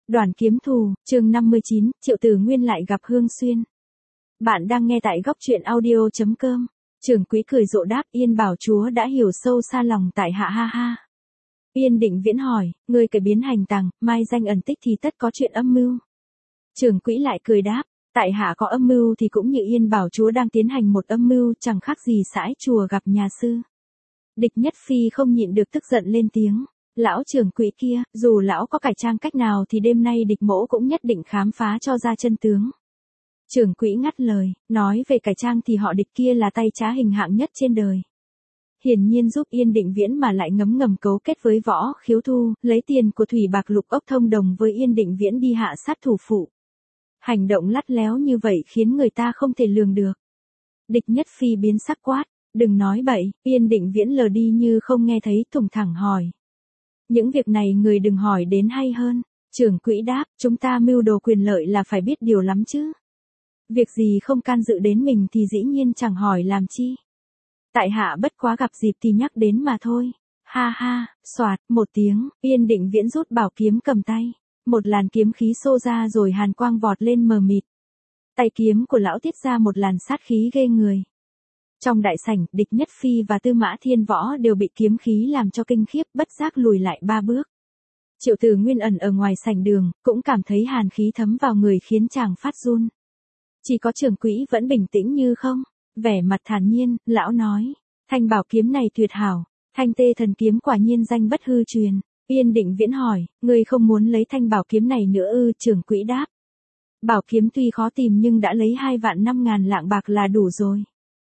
Đoàn kiếm thù, chương 59, Triệu Tử Nguyên lại gặp Hương Xuyên. Bạn đang nghe tại góc truyện audio.com. Trưởng quỹ cười rộ đáp, Yên Bảo chúa đã hiểu sâu xa lòng tại hạ ha ha. Yên Định Viễn hỏi, ngươi cải biến hành tàng, mai danh ẩn tích thì tất có chuyện âm mưu. Trưởng quỹ lại cười đáp, tại hạ có âm mưu thì cũng như Yên Bảo chúa đang tiến hành một âm mưu, chẳng khác gì sãi chùa gặp nhà sư. Địch Nhất Phi không nhịn được tức giận lên tiếng. Lão trưởng quỹ kia, dù lão có cải trang cách nào thì đêm nay Địch mỗ cũng nhất định khám phá cho ra chân tướng. Trưởng quỹ ngắt lời, nói về cải trang thì họ Địch kia là tay trá hình hạng nhất trên đời. Hiển nhiên giúp Yên Định Viễn mà lại ngấm ngầm cấu kết với Võ Khiếu Thu, lấy tiền của Thủy Bạc Lục Ốc thông đồng với Yên Định Viễn đi hạ sát thủ phụ. Hành động lắt léo như vậy khiến người ta không thể lường được. Địch Nhất Phi biến sắc quát, đừng nói bậy. Yên Định Viễn lờ đi như không nghe thấy, thủng thẳng hỏi. Những việc này người đừng hỏi đến hay hơn. Trưởng quỹ đáp, chúng ta mưu đồ quyền lợi là phải biết điều lắm chứ. Việc gì không can dự đến mình thì dĩ nhiên chẳng hỏi làm chi. Tại hạ bất quá gặp dịp thì nhắc đến mà thôi. Ha ha, xoạt, một tiếng, Yên Định Viễn rút bảo kiếm cầm tay. Một làn kiếm khí xô ra rồi hàn quang vọt lên mờ mịt. Tay kiếm của lão tiết ra một làn sát khí ghê người. Trong đại sảnh, Địch Nhất Phi và Tư Mã Thiên Võ đều bị kiếm khí làm cho kinh khiếp, bất giác lùi lại 3 bước. Triệu Tử Nguyên ẩn ở ngoài sảnh đường, cũng cảm thấy hàn khí thấm vào người khiến chàng phát run. Chỉ có trưởng quỹ vẫn bình tĩnh như không, vẻ mặt thản nhiên, lão nói, thanh bảo kiếm này tuyệt hảo, thanh tê thần kiếm quả nhiên danh bất hư truyền. Yên Định Viễn hỏi, ngươi không muốn lấy thanh bảo kiếm này nữa ư? Trưởng quỹ đáp. Bảo kiếm tuy khó tìm nhưng đã lấy 2.500.000 lạng bạc là đủ rồi.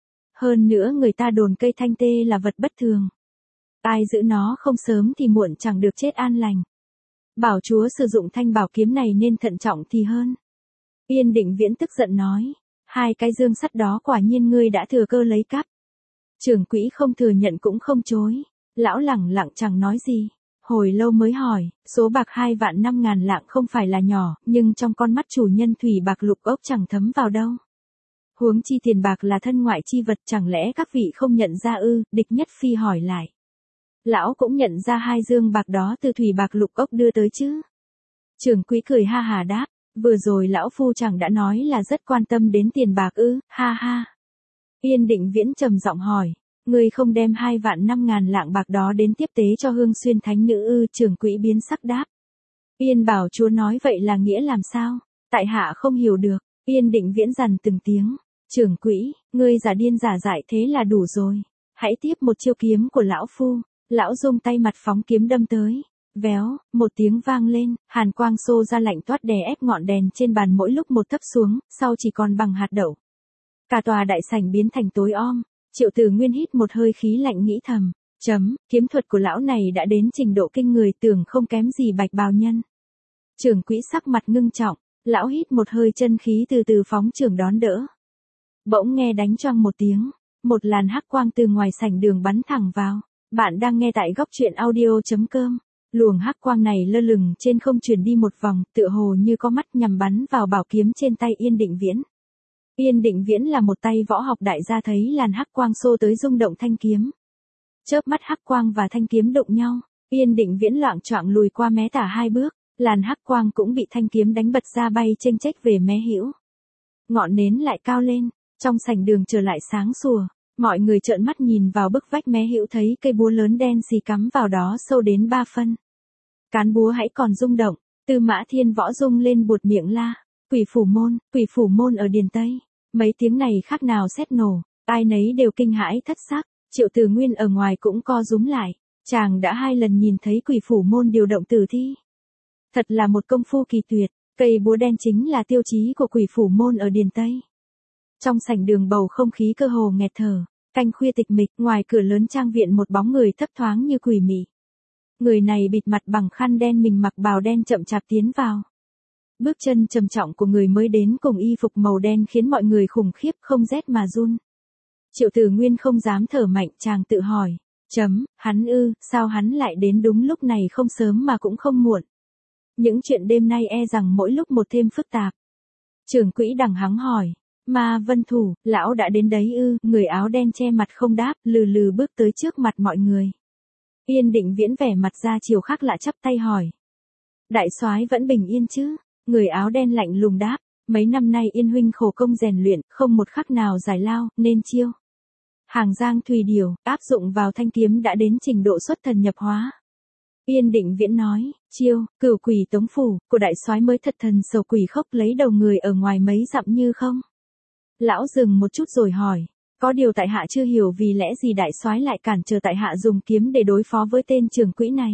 Hơn nữa người ta đồn cây thanh tê là vật bất thường. Ai giữ nó không sớm thì muộn chẳng được chết an lành. Bảo chúa sử dụng thanh bảo kiếm này nên thận trọng thì hơn. Yên Định Viễn tức giận nói, 2 cái dương sắt đó quả nhiên ngươi đã thừa cơ lấy cắp. Trưởng quỹ không thừa nhận cũng không chối. Lão lẳng lặng chẳng nói gì. Hồi lâu mới hỏi, số bạc 2.500.000 lạng không phải là nhỏ, nhưng trong con mắt chủ nhân Thủy Bạc Lục Ốc chẳng thấm vào đâu. Huống chi tiền bạc là thân ngoại chi vật, chẳng lẽ các vị không nhận ra ư? Địch Nhất Phi hỏi lại. Lão cũng nhận ra 2 dương bạc đó từ Thủy Bạc Lục Ốc đưa tới chứ? Trưởng quỹ cười ha hà đáp, vừa rồi lão phu chẳng đã nói là rất quan tâm đến tiền bạc ư? Ha ha. Yên Định Viễn trầm giọng hỏi, ngươi không đem 2.500.000 lạng bạc đó đến tiếp tế cho Hương Xuyên thánh nữ ư? Trưởng quỹ biến sắc đáp. Yên Bảo chúa nói vậy là nghĩa làm sao? Tại hạ không hiểu được. Yên Định Viễn dằn từng tiếng. Trưởng quỹ, ngươi giả điên giả dại thế là đủ rồi. Hãy tiếp một chiêu kiếm của lão phu. Lão dùng tay mặt phóng kiếm đâm tới. Véo, một tiếng vang lên, hàn quang xô ra lạnh toát đè ép ngọn đèn trên bàn mỗi lúc một thấp xuống, sau chỉ còn bằng hạt đậu. Cả tòa đại sảnh biến thành tối om. Triệu Tử Nguyên hít một hơi khí lạnh nghĩ thầm, kiếm thuật của lão này đã đến trình độ kinh người, tưởng không kém gì Bạch Bào Nhân. Trưởng quỹ sắc mặt ngưng trọng, lão hít một hơi chân khí từ từ phóng trưởng đón đỡ. Bỗng nghe đánh choang một tiếng, một làn hắc quang từ ngoài sảnh đường bắn thẳng vào. Bạn đang nghe tại góc truyện audio.com. Luồng hắc quang này lơ lửng trên không chuyển đi một vòng, tựa hồ như có mắt nhằm bắn vào bảo kiếm trên tay Yên Định Viễn. Yên Định Viễn là một tay võ học đại gia, thấy làn hắc quang xô tới rung động thanh kiếm. Chớp mắt hắc quang và thanh kiếm đụng nhau, Yên Định Viễn loạng choạng lùi qua mé tả 2 bước, làn hắc quang cũng bị thanh kiếm đánh bật ra bay chênh chếch về mé hữu. Ngọn nến lại cao lên, trong sảnh đường trở lại sáng sủa, mọi người trợn mắt nhìn vào bức vách mé hữu thấy cây búa lớn đen xì cắm vào đó sâu đến 3 phân. Cán búa hãy còn rung động, Tư Mã Thiên Võ rung lên buột miệng la, quỷ phủ môn ở Điền Tây. Mấy tiếng này khác nào sét nổ, ai nấy đều kinh hãi thất sắc. Triệu Tử Nguyên ở ngoài cũng co rúm lại, chàng đã 2 lần nhìn thấy quỷ phủ môn điều động tử thi. Thật là một công phu kỳ tuyệt, cây búa đen chính là tiêu chí của quỷ phủ môn ở Điền Tây. Trong sảnh đường bầu không khí cơ hồ nghẹt thở, canh khuya tịch mịch, ngoài cửa lớn trang viện một bóng người thấp thoáng như quỷ mị. Người này bịt mặt bằng khăn đen, mình mặc bào đen chậm chạp tiến vào. Bước chân trầm trọng của người mới đến cùng y phục màu đen khiến mọi người khủng khiếp không rét mà run. Triệu Tử Nguyên không dám thở mạnh, chàng tự hỏi, hắn ư, sao hắn lại đến đúng lúc này, không sớm mà cũng không muộn. Những chuyện đêm nay e rằng mỗi lúc một thêm phức tạp. Trưởng quỹ đằng hắng hỏi, Ma Vân Thủ, lão đã đến đấy ư? Người áo đen che mặt không đáp, lừ lừ bước tới trước mặt mọi người. Yên Định Viễn vẻ mặt ra chiều khác lạ chắp tay hỏi. Đại soái vẫn bình yên chứ? Người áo đen lạnh lùng đáp, mấy năm nay Yên huynh khổ công rèn luyện, không một khắc nào giải lao, nên chiêu. Hàng giang thùy điều, áp dụng vào thanh kiếm đã đến trình độ xuất thần nhập hóa. Yên Định Viễn nói, chiêu, cửu quỷ tống phủ, của đại soái mới thật thần sầu quỷ khốc lấy đầu người ở ngoài mấy dặm như không? Lão dừng một chút rồi hỏi, có điều tại hạ chưa hiểu vì lẽ gì đại soái lại cản trở tại hạ dùng kiếm để đối phó với tên trưởng quỹ này.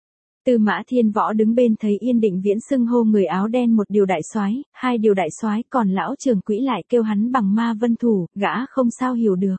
Tư Mã Thiên Võ đứng bên thấy Yên Định Viễn xưng hô người áo đen một điều đại soái, hai điều đại soái, còn lão trưởng quỹ lại kêu hắn bằng ma vân thủ, gã không sao hiểu được.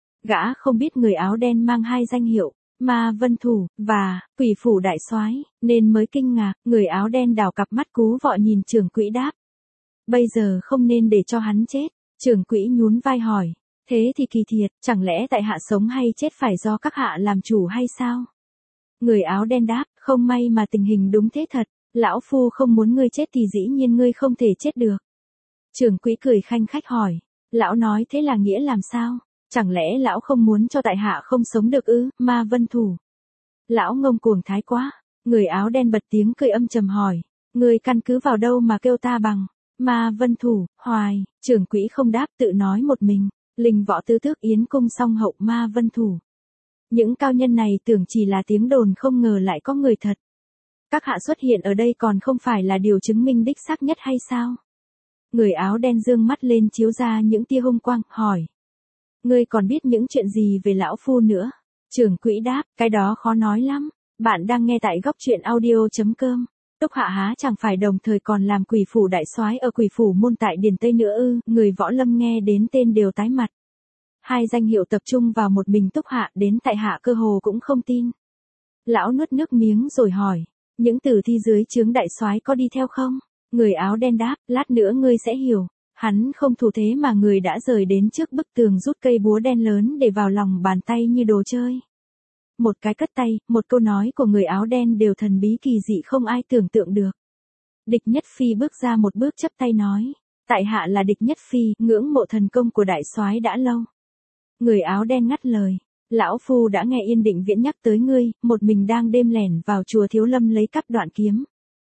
Gã không biết người áo đen mang hai danh hiệu, ma vân thủ, và quỷ phủ đại soái, nên mới kinh ngạc. Người áo đen đảo cặp mắt cú vọ nhìn trưởng quỹ đáp. Bây giờ không nên để cho hắn chết. Trưởng quỹ nhún vai hỏi, thế thì kỳ thiệt, chẳng lẽ tại hạ sống hay chết phải do các hạ làm chủ hay sao? Người áo đen đáp, không may mà tình hình đúng thế thật, lão phu không muốn ngươi chết thì dĩ nhiên ngươi không thể chết được. Trưởng quỹ cười khanh khách hỏi, lão nói thế là nghĩa làm sao? Chẳng lẽ lão không muốn cho tại hạ không sống được ư? Ma vân thủ. Lão ngông cuồng thái quá. Người áo đen bật tiếng cười âm trầm hỏi, ngươi căn cứ vào đâu mà kêu ta bằng ma vân thủ? Hoài. Trưởng quỹ không đáp, tự nói một mình, linh võ tứ thước yến cung song hậu ma vân thủ. Những cao nhân này tưởng chỉ là tiếng đồn, không ngờ lại có người thật. Các hạ xuất hiện ở đây còn không phải là điều chứng minh đích xác nhất hay sao? Người áo đen dương mắt lên chiếu ra những tia hung quang, hỏi. Ngươi còn biết những chuyện gì về lão phu nữa? Trưởng quỹ đáp, cái đó khó nói lắm. Bạn đang nghe tại góc truyện audio.com. Túc hạ há chẳng phải đồng thời còn làm quỷ phủ đại soái ở quỷ phủ môn tại Điền Tây nữa ư? Người võ lâm nghe đến tên đều tái mặt. Hai danh hiệu tập trung vào một mình Túc hạ, đến tại hạ cơ hồ cũng không tin. Lão nuốt nước miếng rồi hỏi, những tử thi dưới trướng đại soái có đi theo không? Người áo đen đáp, lát nữa ngươi sẽ hiểu. Hắn không thủ thế mà người đã rời đến trước bức tường rút cây búa đen lớn để vào lòng bàn tay như đồ chơi. Một cái cất tay, một câu nói của người áo đen đều thần bí kỳ dị không ai tưởng tượng được. Địch Nhất Phi bước ra một bước chắp tay nói, tại hạ là Địch Nhất Phi, ngưỡng mộ thần công của đại soái đã lâu. Người áo đen ngắt lời, lão phu đã nghe Yên Định Viễn nhắc tới ngươi, một mình đang đêm lẻn vào chùa Thiếu Lâm lấy cắp đoạn kiếm.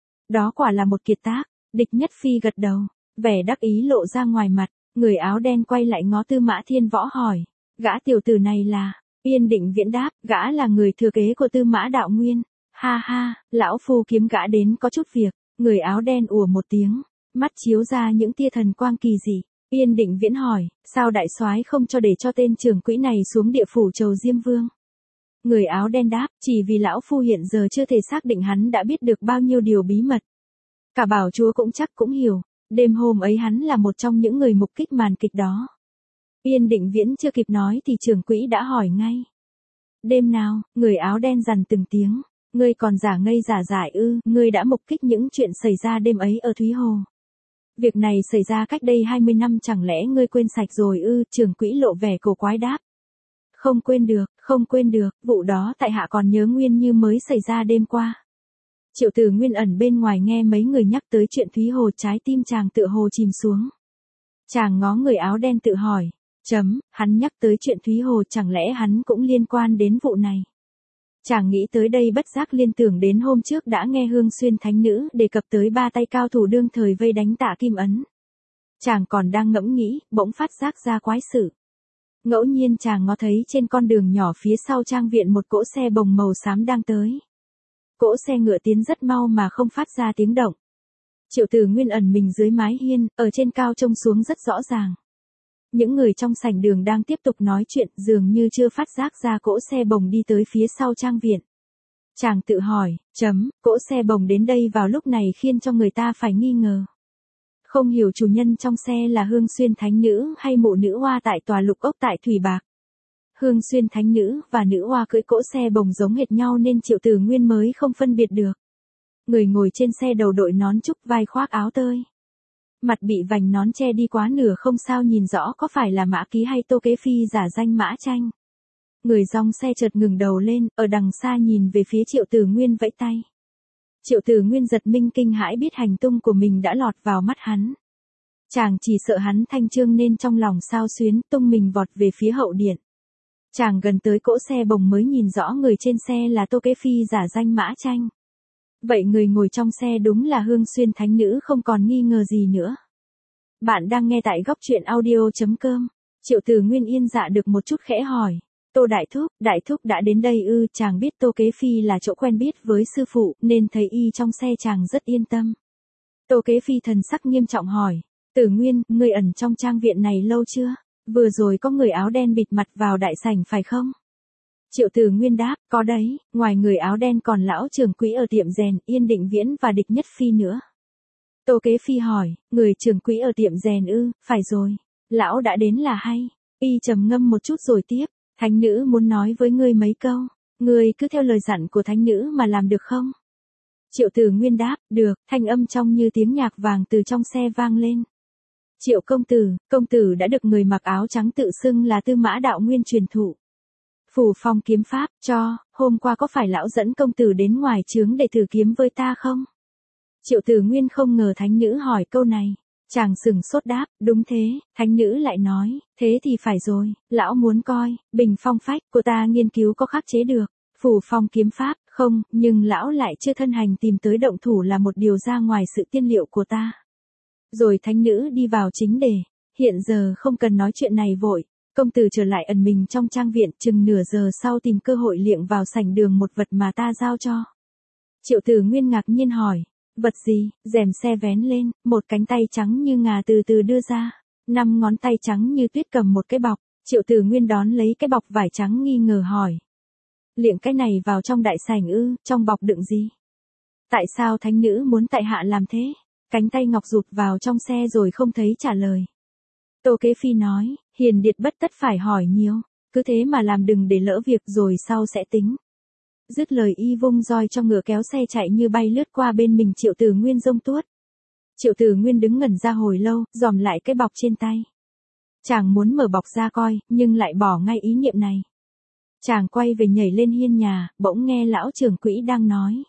Đó quả là một kiệt tác. Địch Nhất Phi gật đầu, vẻ đắc ý lộ ra ngoài mặt. Người áo đen quay lại ngó Tư Mã Thiên Võ hỏi, gã tiểu tử này là? Yên Định Viễn đáp, gã là người thừa kế của Tư Mã Đạo Nguyên. Ha ha, lão phu kiếm gã đến có chút việc. Người áo đen ủa một tiếng, mắt chiếu ra những tia thần quang kỳ dị. Yên Định Viễn hỏi, sao đại soái không cho để cho tên trưởng quỹ này xuống địa phủ Trầu Diêm Vương? Người áo đen đáp, chỉ vì lão phu hiện giờ chưa thể xác định hắn đã biết được bao nhiêu điều bí mật. Cả bảo chúa cũng chắc cũng hiểu, đêm hôm ấy hắn là một trong những người mục kích màn kịch đó. Yên Định Viễn chưa kịp nói thì trưởng quỹ đã hỏi ngay. Đêm nào? Người áo đen dằn từng tiếng, ngươi còn giả ngây giả dại ư? Ngươi đã mục kích những chuyện xảy ra đêm ấy ở Thúy Hồ. Việc này xảy ra cách đây 20 năm, chẳng lẽ ngươi quên sạch rồi ư? Trưởng quỹ lộ vẻ cổ quái đáp. Không quên được, không quên được, vụ đó tại hạ còn nhớ nguyên như mới xảy ra đêm qua. Triệu Tử Nguyên ẩn bên ngoài nghe mấy người nhắc tới chuyện Thúy Hồ, trái tim chàng tựa hồ chìm xuống. Chàng ngó người áo đen tự hỏi, hắn nhắc tới chuyện Thúy Hồ, chẳng lẽ hắn cũng liên quan đến vụ này? Chàng nghĩ tới đây bất giác liên tưởng đến hôm trước đã nghe Hương Xuyên Thánh Nữ đề cập tới ba tay cao thủ đương thời vây đánh Tạ Kim Ấn. Chàng còn đang ngẫm nghĩ, bỗng phát giác ra quái sự. Ngẫu nhiên chàng ngó thấy trên con đường nhỏ phía sau trang viện một cỗ xe bồng màu xám đang tới. Cỗ xe ngựa tiến rất mau mà không phát ra tiếng động. Triệu Tử Nguyên ẩn mình dưới mái hiên, ở trên cao trông xuống rất rõ ràng. Những người trong sảnh đường đang tiếp tục nói chuyện, dường như chưa phát giác ra cỗ xe bồng đi tới phía sau trang viện. Chàng tự hỏi, cỗ xe bồng đến đây vào lúc này khiến cho người ta phải nghi ngờ. Không hiểu chủ nhân trong xe là Hương Xuyên Thánh Nữ hay mụ nữ hoa tại tòa Lục Ốc tại Thủy Bạc. Hương Xuyên Thánh Nữ và nữ hoa cưỡi cỗ xe bồng giống hệt nhau nên Triệu Tử Nguyên mới không phân biệt được. Người ngồi trên xe đầu đội nón trúc, vai khoác áo tơi. Mặt bị vành nón che đi quá nửa không sao nhìn rõ có phải là Mã Ký hay Tô Kế Phi giả danh Mã Tranh. Người dòng xe chợt ngừng đầu lên, ở đằng xa nhìn về phía Triệu Tử Nguyên vẫy tay. Triệu Tử Nguyên giật mình kinh hãi biết hành tung của mình đã lọt vào mắt hắn. Chàng chỉ sợ hắn thanh trương nên trong lòng xao xuyến, tung mình vọt về phía hậu điện. Chàng gần tới cỗ xe bồng mới nhìn rõ người trên xe là Tô Kế Phi giả danh Mã Tranh. Vậy người ngồi trong xe đúng là Hương Xuyên thánh nữ không còn nghi ngờ gì nữa. Bạn đang nghe tại góc truyện audio.com. Triệu Từ Nguyên yên dạ được một chút khẽ hỏi. Tô Đại Thúc đã đến đây ư? Chàng biết Tô Kế Phi là chỗ quen biết với sư phụ nên thấy y trong xe chàng rất yên tâm. Tô Kế Phi thần sắc nghiêm trọng hỏi. Từ Nguyên, ngươi ẩn trong trang viện này lâu chưa? Vừa rồi có người áo đen bịt mặt vào đại sảnh phải không? Triệu Từ Nguyên đáp, có đấy, ngoài người áo đen còn lão trưởng quỹ ở tiệm rèn, Yên Định Viễn và Địch Nhất Phi nữa. Tô Kế Phi hỏi, người trưởng quỹ ở tiệm rèn ư? Phải rồi, lão đã đến là hay. Y trầm ngâm một chút rồi tiếp, thánh nữ muốn nói với ngươi mấy câu, ngươi cứ theo lời dặn của thánh nữ mà làm được không? Triệu Từ Nguyên đáp, được, thanh âm trong như tiếng nhạc vàng từ trong xe vang lên. Triệu công tử đã được người mặc áo trắng tự xưng là Tư Mã Đạo Nguyên truyền thụ. Phủ Phong kiếm pháp, hôm qua có phải lão dẫn công tử đến ngoài trướng để thử kiếm với ta không? Triệu Từ Nguyên không ngờ thánh nữ hỏi câu này. Chàng sừng sốt đáp, đúng thế, thánh nữ lại nói, thế thì phải rồi, lão muốn coi, bình phong phách của ta nghiên cứu có khắc chế được. Phủ Phong kiếm pháp, không, nhưng lão lại chưa thân hành tìm tới động thủ là một điều ra ngoài sự tiên liệu của ta. Rồi thánh nữ đi vào chính đề, hiện giờ không cần nói chuyện này vội, công tử trở lại ẩn mình trong trang viện, chừng nửa giờ sau tìm cơ hội liệng vào sảnh đường một vật mà ta giao cho. Triệu Từ Nguyên ngạc nhiên hỏi, vật gì? Rèm xe vén lên, một cánh tay trắng như ngà từ từ đưa ra, 5 ngón tay trắng như tuyết cầm một cái bọc. Triệu Từ Nguyên đón lấy cái bọc vải trắng nghi ngờ hỏi, liệng cái này vào trong đại sảnh ư? Trong bọc đựng gì? Tại sao thánh nữ muốn tại hạ làm thế? Cánh tay ngọc rụt vào trong xe rồi không thấy trả lời. Tô Kế Phi nói, hiền điệt bất tất phải hỏi nhiều, cứ thế mà làm, đừng để lỡ việc rồi sau sẽ tính. Dứt lời y vung roi cho ngựa kéo xe chạy như bay lướt qua bên mình Triệu Từ Nguyên giông tuốt. Triệu Từ Nguyên đứng ngẩn ra hồi lâu, dòm lại cái bọc trên tay. Chàng muốn mở bọc ra coi, nhưng lại bỏ ngay ý niệm này. Chàng quay về nhảy lên hiên nhà, bỗng nghe lão trưởng quỹ đang nói.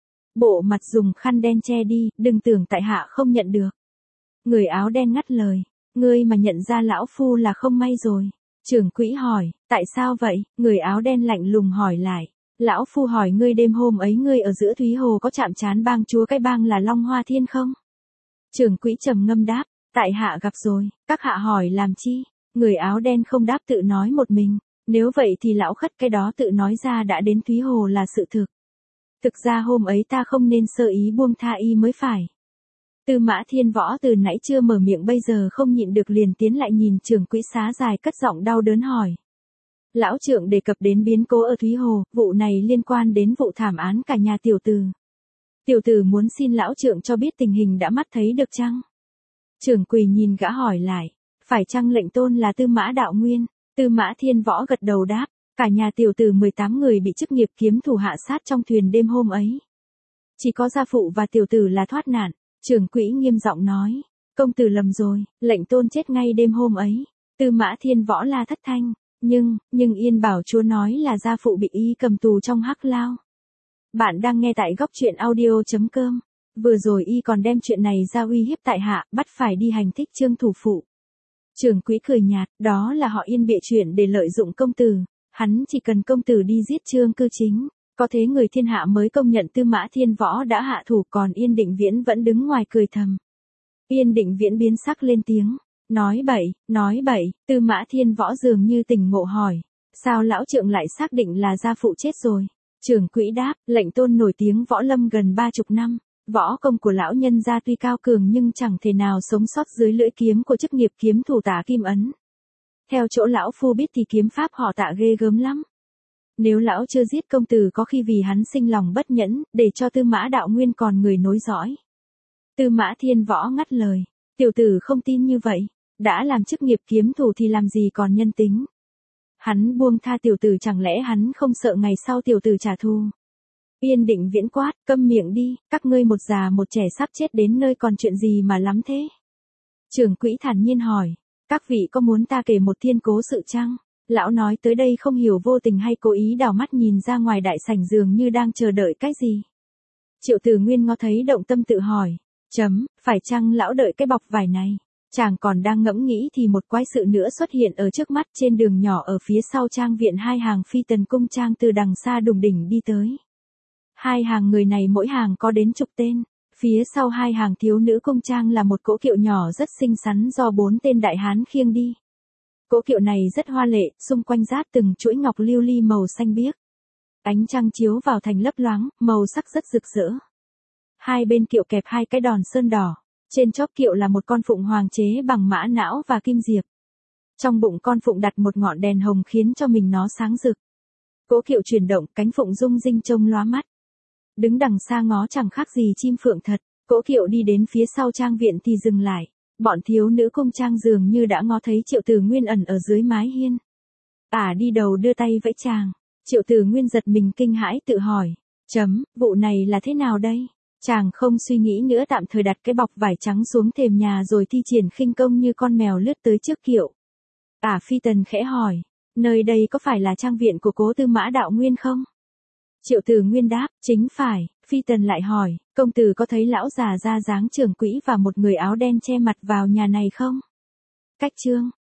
Bộ mặt dùng khăn đen che đi, đừng tưởng tại hạ không nhận được. Người áo đen ngắt lời, ngươi mà nhận ra lão phu là không may rồi. Trưởng quỹ hỏi, tại sao vậy? Người áo đen lạnh lùng hỏi lại. Lão phu hỏi ngươi đêm hôm ấy ngươi ở giữa Thúy Hồ có chạm trán bang chúa cái bang là Long Hoa Thiên không? Trưởng quỹ trầm ngâm đáp, tại hạ gặp rồi, các hạ hỏi làm chi? Người áo đen không đáp, tự nói một mình, nếu vậy thì lão khất cái đó tự nói ra đã đến Thúy Hồ là sự thực. Thực ra hôm ấy ta không nên sơ ý buông tha y mới phải. Tư Mã Thiên Võ từ nãy chưa mở miệng bây giờ không nhịn được liền tiến lại nhìn trưởng quỹ xá dài cất giọng đau đớn hỏi. Lão trưởng đề cập đến biến cố ở Thúy Hồ, vụ này liên quan đến vụ thảm án cả nhà tiểu tử. Tiểu tử muốn xin lão trưởng cho biết tình hình đã mắt thấy được chăng? Trưởng quỳ nhìn gã hỏi lại, phải chăng lệnh tôn là Tư Mã Đạo Nguyên? Tư Mã Thiên Võ gật đầu đáp, cả nhà tiểu tử 18 người bị chức nghiệp kiếm thủ hạ sát trong thuyền đêm hôm ấy. Chỉ có gia phụ và tiểu tử là thoát nạn. Trưởng quỹ nghiêm giọng nói, công tử lầm rồi, lệnh tôn chết ngay đêm hôm ấy. Tư Mã Thiên Võ la thất thanh, nhưng Yên Bảo Chúa nói là gia phụ bị y cầm tù trong hắc lao. Bạn đang nghe tại góc truyện audio.com. Vừa rồi y còn đem chuyện này ra uy hiếp tại hạ, bắt phải đi hành thích Trương thủ phụ. Trưởng quỹ cười nhạt, đó là họ Yên bịa chuyện để lợi dụng công tử, hắn chỉ cần công tử đi giết Trương Cư Chính, có thế người thiên hạ mới công nhận Tư Mã Thiên Võ đã hạ thủ, còn Yên Định Viễn vẫn đứng ngoài cười thầm. Yên Định Viễn biến sắc lên tiếng, nói bậy, Tư Mã Thiên Võ dường như tỉnh ngộ hỏi, sao lão trượng lại xác định là gia phụ chết rồi? Trưởng quỹ đáp, lệnh tôn nổi tiếng võ lâm gần 30 năm, võ công của lão nhân gia tuy cao cường nhưng chẳng thể nào sống sót dưới lưỡi kiếm của chức nghiệp kiếm thủ Tả Kim Ấn. Theo chỗ lão phu biết thì kiếm pháp họ Tạ ghê gớm lắm. Nếu lão chưa giết công tử có khi vì hắn sinh lòng bất nhẫn, để cho Tư Mã Đạo Nguyên còn người nối dõi. Tư Mã Thiên Võ ngắt lời, tiểu tử không tin như vậy, đã làm chức nghiệp kiếm thủ thì làm gì còn nhân tính. Hắn buông tha tiểu tử, chẳng lẽ hắn không sợ ngày sau tiểu tử trả thù? Yên Định Viễn quát, câm miệng đi, các ngươi một già một trẻ sắp chết đến nơi còn chuyện gì mà lắm thế? Trưởng quỹ thản nhiên hỏi, các vị có muốn ta kể một thiên cố sự chăng? Lão nói tới đây không hiểu vô tình hay cố ý đảo mắt nhìn ra ngoài đại sảnh dường như đang chờ đợi cái gì. Triệu Từ Nguyên ngó thấy động tâm tự hỏi, phải chăng lão đợi cái bọc vải này? Chàng còn đang ngẫm nghĩ thì một quái sự nữa xuất hiện ở trước mắt. Trên đường nhỏ ở phía sau trang viện, hai hàng phi tần cung trang từ đằng xa đùng đỉnh đi tới. Hai hàng người này mỗi hàng có đến chục tên. Phía sau hai hàng thiếu nữ cung trang là một cỗ kiệu nhỏ rất xinh xắn do 4 tên đại hán khiêng đi. Cỗ kiệu này rất hoa lệ, xung quanh rát từng chuỗi ngọc lưu ly màu xanh biếc. Ánh trăng chiếu vào thành lấp loáng, màu sắc rất rực rỡ. Hai bên kiệu kẹp hai cái đòn sơn đỏ. Trên chóp kiệu là một con phụng hoàng chế bằng mã não và kim diệp. Trong bụng con phụng đặt một ngọn đèn hồng khiến cho mình nó sáng rực. Cỗ kiệu chuyển động, cánh phụng rung rinh trông lóa mắt. Đứng đằng xa ngó chẳng khác gì chim phượng thật. Cỗ kiệu đi đến phía sau trang viện thì dừng lại. Bọn thiếu nữ cung trang dường như đã ngó thấy Triệu Tử Nguyên ẩn ở dưới mái hiên. Đi đầu đưa tay vẫy chàng. Triệu Tử Nguyên giật mình kinh hãi tự hỏi. Vụ này là thế nào đây? Chàng không suy nghĩ nữa, tạm thời đặt cái bọc vải trắng xuống thềm nhà rồi thi triển khinh công như con mèo lướt tới trước kiệu. Phi Tần khẽ hỏi. Nơi đây có phải là trang viện của Cố Tư Mã Đạo Nguyên không? Triệu Tử Nguyên đáp, chính phải. Phi Tần lại hỏi, công tử có thấy lão già ra dáng trưởng quỹ và một người áo đen che mặt vào nhà này không? Cách chương